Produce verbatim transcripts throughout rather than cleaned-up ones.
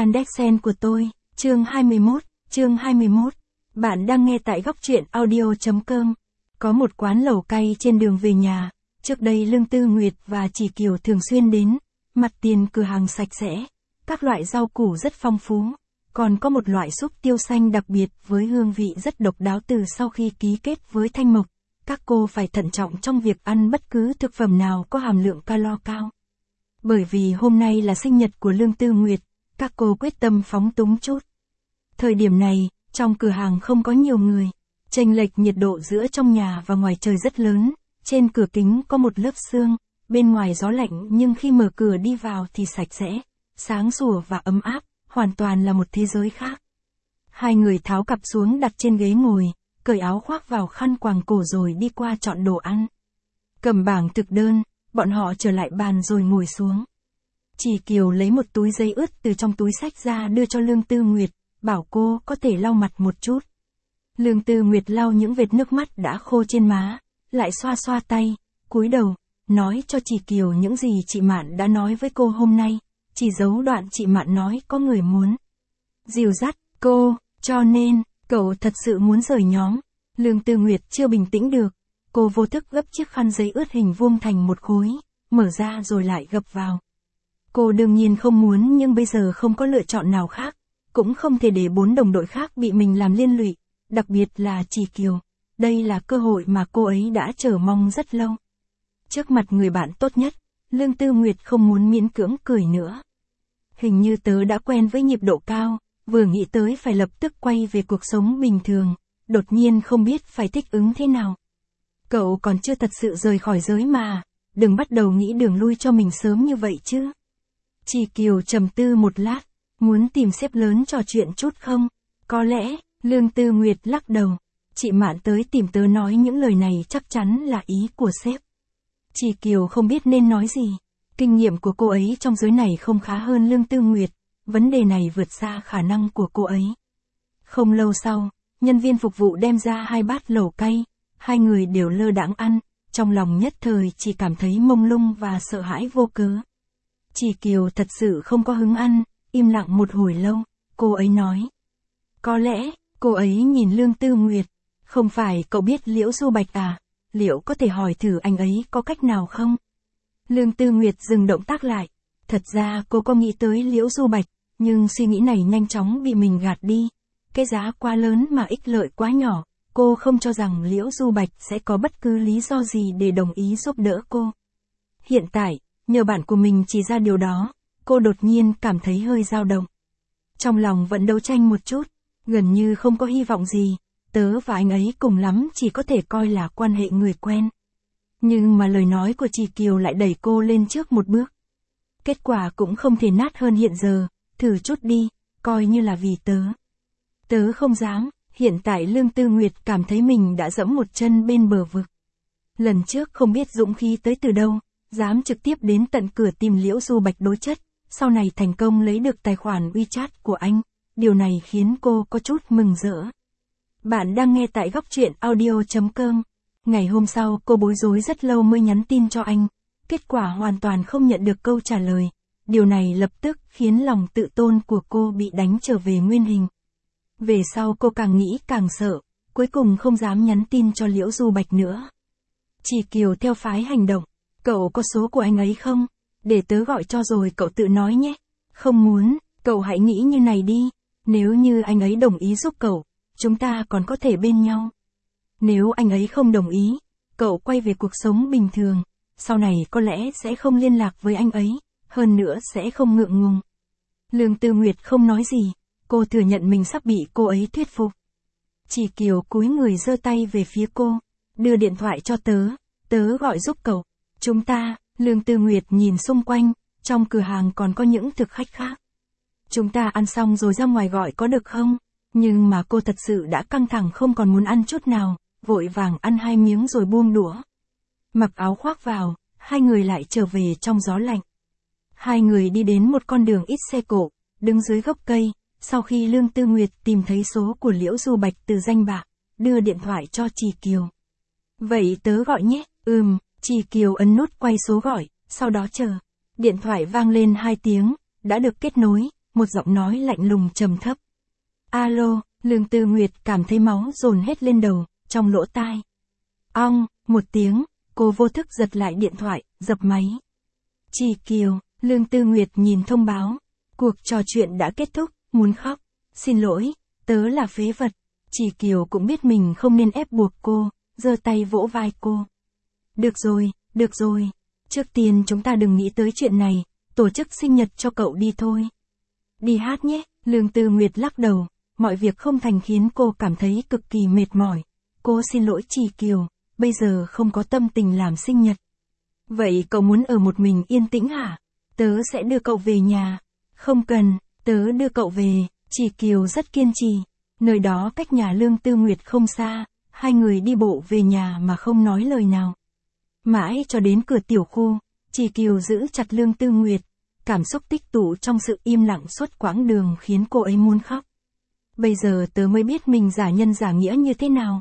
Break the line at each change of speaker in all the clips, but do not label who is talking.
Yandex.Sen của tôi, chương hai mươi mốt, chương hai mươi mốt. Bạn đang nghe tại góc truyện audio chấm com. Có một quán lẩu cay trên đường về nhà, trước đây Lương Tư Nguyệt và Chỉ Kiều thường xuyên đến, mặt tiền cửa hàng sạch sẽ, các loại rau củ rất phong phú, còn có một loại súp tiêu xanh đặc biệt với hương vị rất độc đáo. Từ sau khi ký kết với Thanh Mộc, các cô phải thận trọng trong việc ăn bất cứ thực phẩm nào có hàm lượng calo cao. Bởi vì hôm nay là sinh nhật của Lương Tư Nguyệt, các cô quyết tâm phóng túng chút. Thời điểm này, trong cửa hàng không có nhiều người, chênh lệch nhiệt độ giữa trong nhà và ngoài trời rất lớn, trên cửa kính có một lớp sương, bên ngoài gió lạnh nhưng khi mở cửa đi vào thì sạch sẽ, sáng sủa và ấm áp, hoàn toàn là một thế giới khác. Hai người tháo cặp xuống đặt trên ghế ngồi, cởi áo khoác vào khăn quàng cổ rồi đi qua chọn đồ ăn. Cầm bảng thực đơn, bọn họ trở lại bàn rồi ngồi xuống. Chỉ Kiều lấy một túi giấy ướt từ trong túi xách ra đưa cho Lương Tư Nguyệt, bảo cô có thể lau mặt một chút. Lương Tư Nguyệt lau những vệt nước mắt đã khô trên má, lại xoa xoa tay, cúi đầu, nói cho Chỉ Kiều những gì chị Mạn đã nói với cô hôm nay, chỉ giấu đoạn chị Mạn nói có người muốn dìu dắt cô, cho nên, cậu thật sự muốn rời nhóm. Lương Tư Nguyệt chưa bình tĩnh được, cô vô thức gấp chiếc khăn giấy ướt hình vuông thành một khối, mở ra rồi lại gập vào. Cô đương nhiên không muốn nhưng bây giờ không có lựa chọn nào khác, cũng không thể để bốn đồng đội khác bị mình làm liên lụy, đặc biệt là Chỉ Kiều. Đây là cơ hội mà cô ấy đã chờ mong rất lâu. Trước mặt người bạn tốt nhất, Lương Tư Nguyệt không muốn miễn cưỡng cười nữa. Hình như tớ đã quen với nhịp độ cao, vừa nghĩ tới phải lập tức quay về cuộc sống bình thường, đột nhiên không biết phải thích ứng thế nào. Cậu còn chưa thật sự rời khỏi giới mà, đừng bắt đầu nghĩ đường lui cho mình sớm như vậy chứ. Chỉ Kiều trầm tư một lát, muốn tìm sếp lớn trò chuyện chút không? Có lẽ, Lương Tư Nguyệt lắc đầu. Chị Mạn tới tìm tớ nói những lời này chắc chắn là ý của sếp. Chỉ Kiều không biết nên nói gì. Kinh nghiệm của cô ấy trong giới này không khá hơn Lương Tư Nguyệt, vấn đề này vượt xa khả năng của cô ấy. Không lâu sau, nhân viên phục vụ đem ra hai bát lẩu cay, hai người đều lơ đãng ăn, trong lòng nhất thời chỉ cảm thấy mông lung và sợ hãi vô cớ. Chỉ Kiều thật sự không có hứng ăn, im lặng một hồi lâu, cô ấy nói. Có lẽ, cô ấy nhìn Lương Tư Nguyệt, không phải cậu biết Liễu Du Bạch à, liệu có thể hỏi thử anh ấy có cách nào không? Lương Tư Nguyệt dừng động tác lại, thật ra cô có nghĩ tới Liễu Du Bạch, nhưng suy nghĩ này nhanh chóng bị mình gạt đi. Cái giá quá lớn mà ích lợi quá nhỏ, cô không cho rằng Liễu Du Bạch sẽ có bất cứ lý do gì để đồng ý giúp đỡ cô. Hiện tại, nhờ bạn của mình chỉ ra điều đó, cô đột nhiên cảm thấy hơi dao động. Trong lòng vẫn đấu tranh một chút, gần như không có hy vọng gì, tớ và anh ấy cùng lắm chỉ có thể coi là quan hệ người quen. Nhưng mà lời nói của Chỉ Kiều lại đẩy cô lên trước một bước. Kết quả cũng không thể nát hơn hiện giờ, thử chút đi, coi như là vì tớ. Tớ không dám, hiện tại Lương Tư Nguyệt cảm thấy mình đã dẫm một chân bên bờ vực. Lần trước không biết dũng khí tới từ đâu, dám trực tiếp đến tận cửa tìm Liễu Du Bạch đối chất, sau này thành công lấy được tài khoản WeChat của anh, điều này khiến cô có chút mừng rỡ. Bạn đang nghe tại góc truyện audio chấm com. Ngày hôm sau cô bối rối rất lâu mới nhắn tin cho anh, kết quả hoàn toàn không nhận được câu trả lời. Điều này lập tức khiến lòng tự tôn của cô bị đánh trở về nguyên hình. Về sau cô càng nghĩ càng sợ, cuối cùng không dám nhắn tin cho Liễu Du Bạch nữa. Chỉ Kiều theo phái hành động, cậu có số của anh ấy không? Để tớ gọi cho rồi cậu tự nói nhé. Không muốn, cậu hãy nghĩ như này đi, nếu như anh ấy đồng ý giúp cậu, chúng ta còn có thể bên nhau. Nếu anh ấy không đồng ý, cậu quay về cuộc sống bình thường, sau này có lẽ sẽ không liên lạc với anh ấy, hơn nữa sẽ không ngượng ngùng. Lương Tư Nguyệt không nói gì, cô thừa nhận mình sắp bị cô ấy thuyết phục. Chỉ Kiều cúi người giơ tay về phía cô, đưa điện thoại cho tớ, tớ gọi giúp cậu. Chúng ta, Lương Tư Nguyệt nhìn xung quanh, trong cửa hàng còn có những thực khách khác. Chúng ta ăn xong rồi ra ngoài gọi có được không? Nhưng mà cô thật sự đã căng thẳng không còn muốn ăn chút nào, vội vàng ăn hai miếng rồi buông đũa. Mặc áo khoác vào, hai người lại trở về trong gió lạnh. Hai người đi đến một con đường ít xe cộ, đứng dưới gốc cây, sau khi Lương Tư Nguyệt tìm thấy số của Liễu Du Bạch từ danh bạ, đưa điện thoại cho Chỉ Kiều. Vậy tớ gọi nhé, ừm, Chỉ Kiều ấn nút quay số gọi, sau đó chờ. Điện thoại vang lên hai tiếng, đã được kết nối, một giọng nói lạnh lùng trầm thấp. Alo, Lương Tư Nguyệt cảm thấy máu dồn hết lên đầu, trong lỗ tai. Ong, một tiếng, cô vô thức giật lại điện thoại, dập máy. Chỉ Kiều, Lương Tư Nguyệt nhìn thông báo. Cuộc trò chuyện đã kết thúc, muốn khóc. Xin lỗi, tớ là phế vật. Chỉ Kiều cũng biết mình không nên ép buộc cô, giơ tay vỗ vai cô. Được rồi, được rồi. Trước tiên chúng ta đừng nghĩ tới chuyện này, tổ chức sinh nhật cho cậu đi thôi. Đi hát nhé, Lương Tư Nguyệt lắc đầu, mọi việc không thành khiến cô cảm thấy cực kỳ mệt mỏi. Cô xin lỗi Chỉ Kiều, bây giờ không có tâm tình làm sinh nhật. Vậy cậu muốn ở một mình yên tĩnh hả? Tớ sẽ đưa cậu về nhà. Không cần, tớ đưa cậu về. Chỉ Kiều rất kiên trì. Nơi đó cách nhà Lương Tư Nguyệt không xa, hai người đi bộ về nhà mà không nói lời nào. Mãi cho đến cửa tiểu khu, Chỉ Kiều giữ chặt Lương Tư Nguyệt, cảm xúc tích tụ trong sự im lặng suốt quãng đường khiến cô ấy muốn khóc. Bây giờ tớ mới biết mình giả nhân giả nghĩa như thế nào.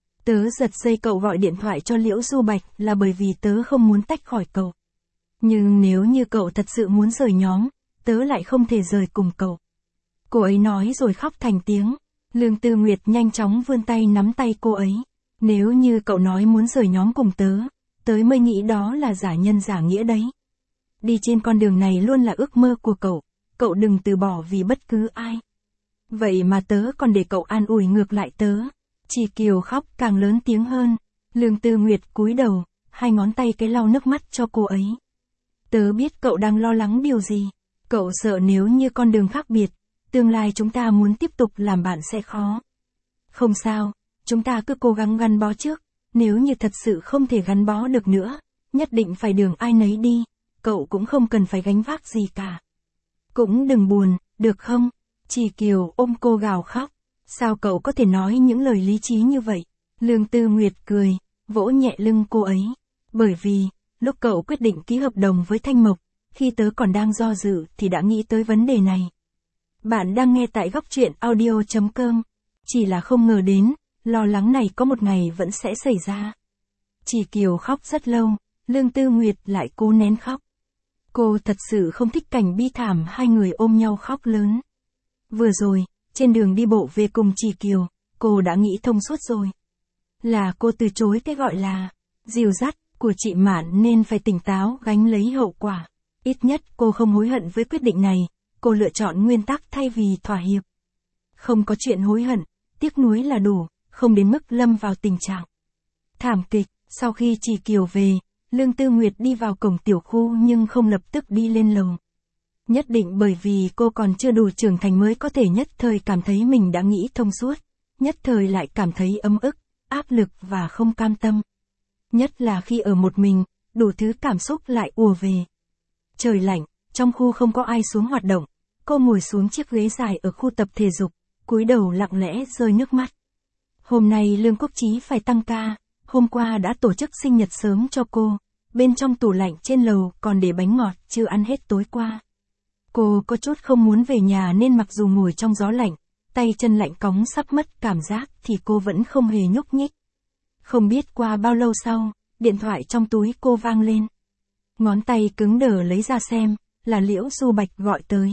Tớ giật dây cậu gọi điện thoại cho Liễu Du Bạch là bởi vì tớ không muốn tách khỏi cậu. Nhưng nếu như cậu thật sự muốn rời nhóm, tớ lại không thể rời cùng cậu. Cô ấy nói rồi khóc thành tiếng. Lương Tư Nguyệt nhanh chóng vươn tay nắm tay cô ấy. Nếu như cậu nói muốn rời nhóm cùng tớ, tớ mới nghĩ đó là giả nhân giả nghĩa đấy. Đi trên con đường này luôn là ước mơ của cậu, cậu đừng từ bỏ vì bất cứ ai. Vậy mà tớ còn để cậu an ủi ngược lại tớ. Chỉ Kiều khóc càng lớn tiếng hơn. Lương Tư Nguyệt cúi đầu, hai ngón tay cái lau nước mắt cho cô ấy. Tớ biết cậu đang lo lắng điều gì. Cậu sợ nếu như con đường khác biệt, tương lai chúng ta muốn tiếp tục làm bạn sẽ khó. Không sao, chúng ta cứ cố gắng gắn bó trước. Nếu như thật sự không thể gắn bó được nữa, nhất định phải đường ai nấy đi. Cậu cũng không cần phải gánh vác gì cả. Cũng đừng buồn, được không? Chỉ Kiều ôm cô gào khóc. Sao cậu có thể nói những lời lý trí như vậy? Lương Tư Nguyệt cười, vỗ nhẹ lưng cô ấy. Bởi vì, lúc cậu quyết định ký hợp đồng với Thanh Mộc, khi tớ còn đang do dự thì đã nghĩ tới vấn đề này. Bạn đang nghe tại góc truyện audio chấm com. Chỉ là không ngờ đến, lo lắng này có một ngày vẫn sẽ xảy ra. Chỉ Kiều khóc rất lâu, Lương Tư Nguyệt lại cố nén khóc. Cô thật sự không thích cảnh bi thảm hai người ôm nhau khóc lớn. Vừa rồi, trên đường đi bộ về cùng Chỉ Kiều, cô đã nghĩ thông suốt rồi. Là cô từ chối cái gọi là dìu dắt của chị Mạn nên phải tỉnh táo gánh lấy hậu quả. Ít nhất cô không hối hận với quyết định này, cô lựa chọn nguyên tắc thay vì thỏa hiệp. Không có chuyện hối hận, tiếc nuối là đủ, không đến mức lâm vào tình trạng thảm kịch. Sau khi Chỉ Kiều về, Lương Tư Nguyệt đi vào cổng tiểu khu nhưng không lập tức đi lên lầu. Nhất định bởi vì cô còn chưa đủ trưởng thành mới có thể nhất thời cảm thấy mình đã nghĩ thông suốt, nhất thời lại cảm thấy ấm ức, áp lực và không cam tâm. Nhất là khi ở một mình, đủ thứ cảm xúc lại ùa về. Trời lạnh, trong khu không có ai xuống hoạt động, cô ngồi xuống chiếc ghế dài ở khu tập thể dục, cúi đầu lặng lẽ rơi nước mắt. Hôm nay Lương Quốc Chí phải tăng ca, hôm qua đã tổ chức sinh nhật sớm cho cô, bên trong tủ lạnh trên lầu còn để bánh ngọt chưa ăn hết tối qua. Cô có chút không muốn về nhà nên mặc dù ngồi trong gió lạnh, tay chân lạnh cóng sắp mất cảm giác thì cô vẫn không hề nhúc nhích. Không biết qua bao lâu sau, điện thoại trong túi cô vang lên. Ngón tay cứng đờ lấy ra xem, là Liễu Du Bạch gọi tới.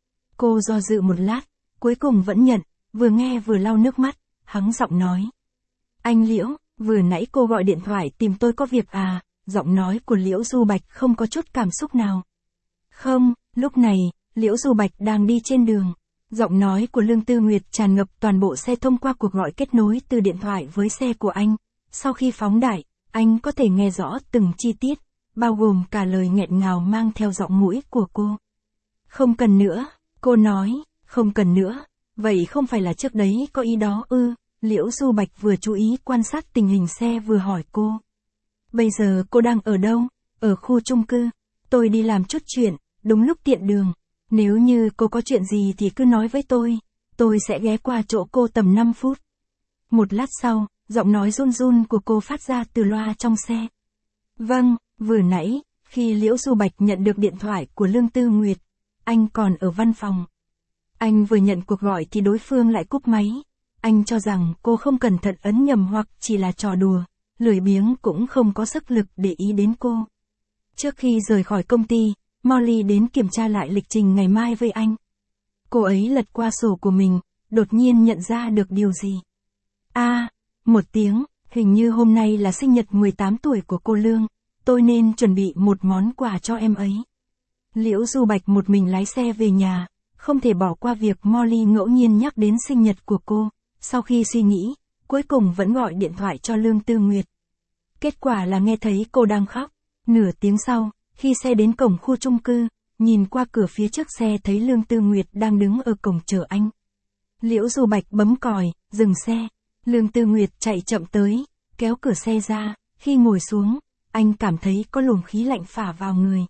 Cô do dự một lát, cuối cùng vẫn nhận, vừa nghe vừa lau nước mắt, hắng giọng nói. Anh Liễu, vừa nãy cô gọi điện thoại tìm tôi có việc à? Giọng nói của Liễu Du Bạch không có chút cảm xúc nào. Không, lúc này, Liễu Du Bạch đang đi trên đường. Giọng nói của Lương Tư Nguyệt tràn ngập toàn bộ xe thông qua cuộc gọi kết nối từ điện thoại với xe của anh. Sau khi phóng đại, anh có thể nghe rõ từng chi tiết, bao gồm cả lời nghẹn ngào mang theo giọng mũi của cô. Không cần nữa, cô nói, không cần nữa. Vậy không phải là trước đấy có ý đó ư? Liễu Du Bạch vừa chú ý quan sát tình hình xe vừa hỏi cô. Bây giờ cô đang ở đâu? Ở khu chung cư. Tôi đi làm chút chuyện, đúng lúc tiện đường. Nếu như cô có chuyện gì thì cứ nói với tôi. Tôi sẽ ghé qua chỗ cô tầm năm phút. Một lát sau, giọng nói run run của cô phát ra từ loa trong xe. Vâng, vừa nãy, khi Liễu Du Bạch nhận được điện thoại của Lương Tư Nguyệt, anh còn ở văn phòng. Anh vừa nhận cuộc gọi thì đối phương lại cúp máy. Anh cho rằng cô không cẩn thận ấn nhầm hoặc chỉ là trò đùa, lười biếng cũng không có sức lực để ý đến cô. Trước khi rời khỏi công ty, Molly đến kiểm tra lại lịch trình ngày mai với anh. Cô ấy lật qua sổ của mình, đột nhiên nhận ra được điều gì. A, à, một tiếng, hình như hôm nay là sinh nhật mười tám tuổi của cô Lương, tôi nên chuẩn bị một món quà cho em ấy. Liễu Du Bạch một mình lái xe về nhà, không thể bỏ qua việc Molly ngẫu nhiên nhắc đến sinh nhật của cô. Sau khi suy nghĩ, cuối cùng vẫn gọi điện thoại cho Lương Tư Nguyệt. Kết quả là nghe thấy cô đang khóc. Nửa tiếng sau, khi xe đến cổng khu chung cư, nhìn qua cửa phía trước xe thấy Lương Tư Nguyệt đang đứng ở cổng chờ anh. Liễu Du Bạch bấm còi, dừng xe. Lương Tư Nguyệt chạy chậm tới, kéo cửa xe ra, khi ngồi xuống, anh cảm thấy có luồng khí lạnh phả vào người.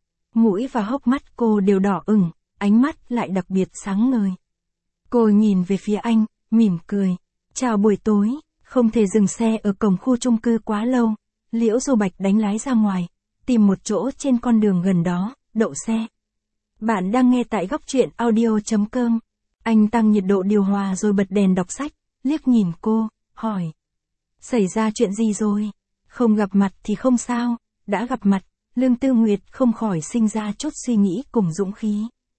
Mũi và hốc mắt cô đều đỏ ửng, ánh mắt lại đặc biệt sáng ngời. Cô nhìn về phía anh, mỉm cười. Chào buổi tối, không thể dừng xe ở cổng khu chung cư quá lâu. Liễu Du Bạch đánh lái ra ngoài, tìm một chỗ trên con đường gần đó, đậu xe. Bạn đang nghe tại góc truyện audio chấm com. Anh tăng nhiệt độ điều hòa rồi bật đèn đọc sách, liếc nhìn cô, hỏi. Xảy ra chuyện gì rồi? Không gặp mặt thì không sao, đã gặp mặt, Lương Tư Nguyệt không khỏi sinh ra chút suy nghĩ cùng dũng khí.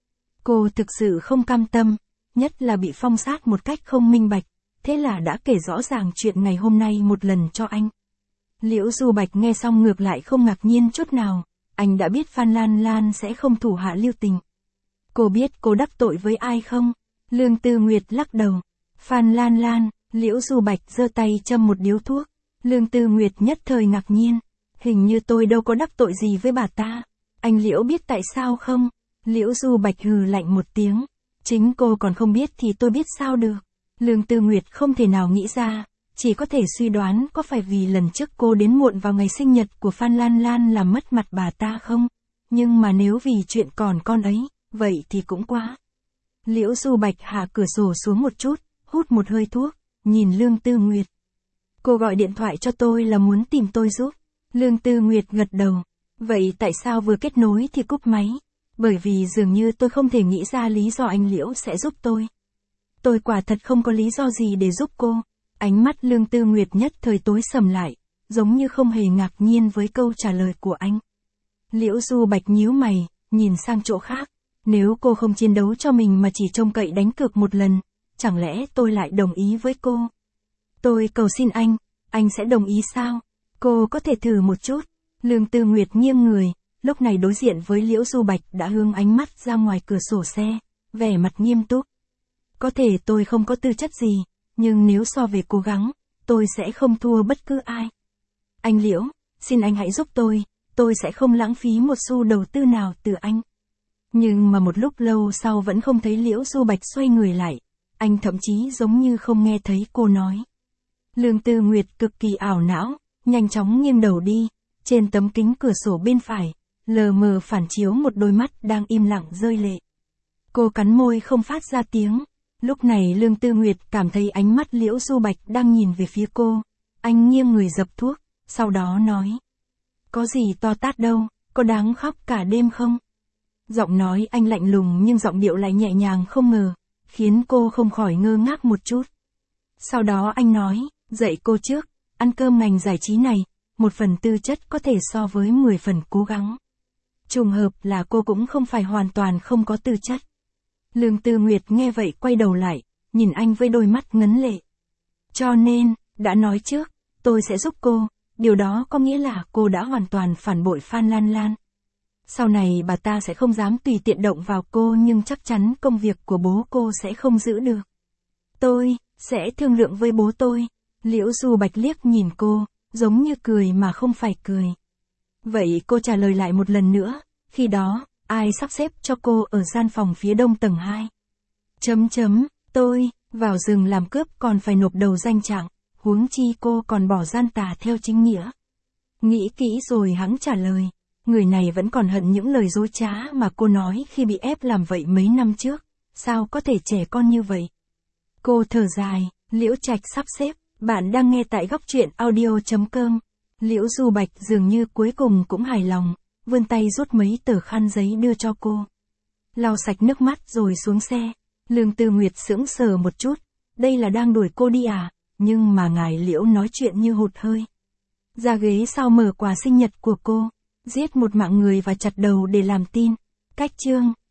Cô thực sự không cam tâm, nhất là bị phong sát một cách không minh bạch, thế là đã kể rõ ràng chuyện ngày hôm nay một lần cho anh. Liễu Du Bạch nghe xong ngược lại không ngạc nhiên chút nào, anh đã biết Phan Lan Lan sẽ không thủ hạ lưu tình. Cô biết cô đắc tội với ai không? Lương Tư Nguyệt lắc đầu. Phan Lan Lan, Liễu Du Bạch giơ tay châm một điếu thuốc. Lương Tư Nguyệt nhất thời ngạc nhiên. Hình như tôi đâu có đắc tội gì với bà ta. Anh Liễu biết tại sao không? Liễu Du Bạch hừ lạnh một tiếng. Chính cô còn không biết thì tôi biết sao được. Lương Tư Nguyệt không thể nào nghĩ ra, chỉ có thể suy đoán có phải vì lần trước cô đến muộn vào ngày sinh nhật của Phan Lan Lan làm mất mặt bà ta không? Nhưng mà nếu vì chuyện còn con ấy, vậy thì cũng quá. Liễu Du Bạch hạ cửa sổ xuống một chút, hút một hơi thuốc, nhìn Lương Tư Nguyệt. Cô gọi điện thoại cho tôi là muốn tìm tôi giúp. Lương Tư Nguyệt gật đầu. Vậy tại sao vừa kết nối thì cúp máy? Bởi vì dường như tôi không thể nghĩ ra lý do anh Liễu sẽ giúp tôi. Tôi quả thật không có lý do gì để giúp cô. Ánh mắt Lương Tư Nguyệt nhất thời tối sầm lại, giống như không hề ngạc nhiên với câu trả lời của anh. Liễu Du Bạch nhíu mày, nhìn sang chỗ khác. Nếu cô không chiến đấu cho mình mà chỉ trông cậy đánh cược một lần, chẳng lẽ tôi lại đồng ý với cô? Tôi cầu xin anh, anh sẽ đồng ý sao? Cô có thể thử một chút. Lương Tư Nguyệt nghiêng người, lúc này đối diện với Liễu Du Bạch đã hướng ánh mắt ra ngoài cửa sổ xe, vẻ mặt nghiêm túc. Có thể tôi không có tư chất gì, nhưng nếu so về cố gắng, tôi sẽ không thua bất cứ ai. Anh Liễu, xin anh hãy giúp tôi, tôi sẽ không lãng phí một xu đầu tư nào từ anh. Nhưng mà một lúc lâu sau vẫn không thấy Liễu Du Bạch xoay người lại, anh thậm chí giống như không nghe thấy cô nói. Lương Tư Nguyệt cực kỳ ảo não, nhanh chóng nghiêng đầu đi, trên tấm kính cửa sổ bên phải, lờ mờ phản chiếu một đôi mắt đang im lặng rơi lệ. Cô cắn môi không phát ra tiếng. Lúc này Lương Tư Nguyệt cảm thấy ánh mắt Liễu Du Bạch đang nhìn về phía cô. Anh nghiêng người dập thuốc, sau đó nói. Có gì to tát đâu, có đáng khóc cả đêm không? Giọng nói anh lạnh lùng nhưng giọng điệu lại nhẹ nhàng không ngờ, khiến cô không khỏi ngơ ngác một chút. Sau đó anh nói, dạy cô trước, ăn cơm ngành giải trí này, một phần tư chất có thể so với mười phần cố gắng. Trùng hợp là cô cũng không phải hoàn toàn không có tư chất. Lương Tư Nguyệt nghe vậy quay đầu lại, nhìn anh với đôi mắt ngấn lệ. Cho nên, đã nói trước, tôi sẽ giúp cô, điều đó có nghĩa là cô đã hoàn toàn phản bội Phan Lan Lan. Sau này bà ta sẽ không dám tùy tiện động vào cô nhưng chắc chắn công việc của bố cô sẽ không giữ được. Tôi, sẽ thương lượng với bố tôi. Liễu Du Bạch liếc nhìn cô, giống như cười mà không phải cười. Vậy cô trả lời lại một lần nữa, khi đó, ai sắp xếp cho cô ở gian phòng phía đông tầng hai? Chấm chấm, tôi, vào rừng làm cướp còn phải nộp đầu danh trạng, huống chi cô còn bỏ gian tà theo chính nghĩa. Nghĩ kỹ rồi hắn trả lời, người này vẫn còn hận những lời dối trá mà cô nói khi bị ép làm vậy mấy năm trước, sao có thể trẻ con như vậy? Cô thở dài, Liễu Trạch sắp xếp, bạn đang nghe tại góc truyện audio chấm com. Liễu Du Bạch dường như cuối cùng cũng hài lòng, vươn tay rút mấy tờ khăn giấy đưa cho cô. Lau sạch nước mắt rồi xuống xe. Lương Tư Nguyệt sững sờ một chút, đây là đang đuổi cô đi à? Nhưng mà ngài Liễu nói chuyện như hụt hơi. Ra ghế sau mở quà sinh nhật của cô, giết một mạng người và chặt đầu để làm tin. Cách chương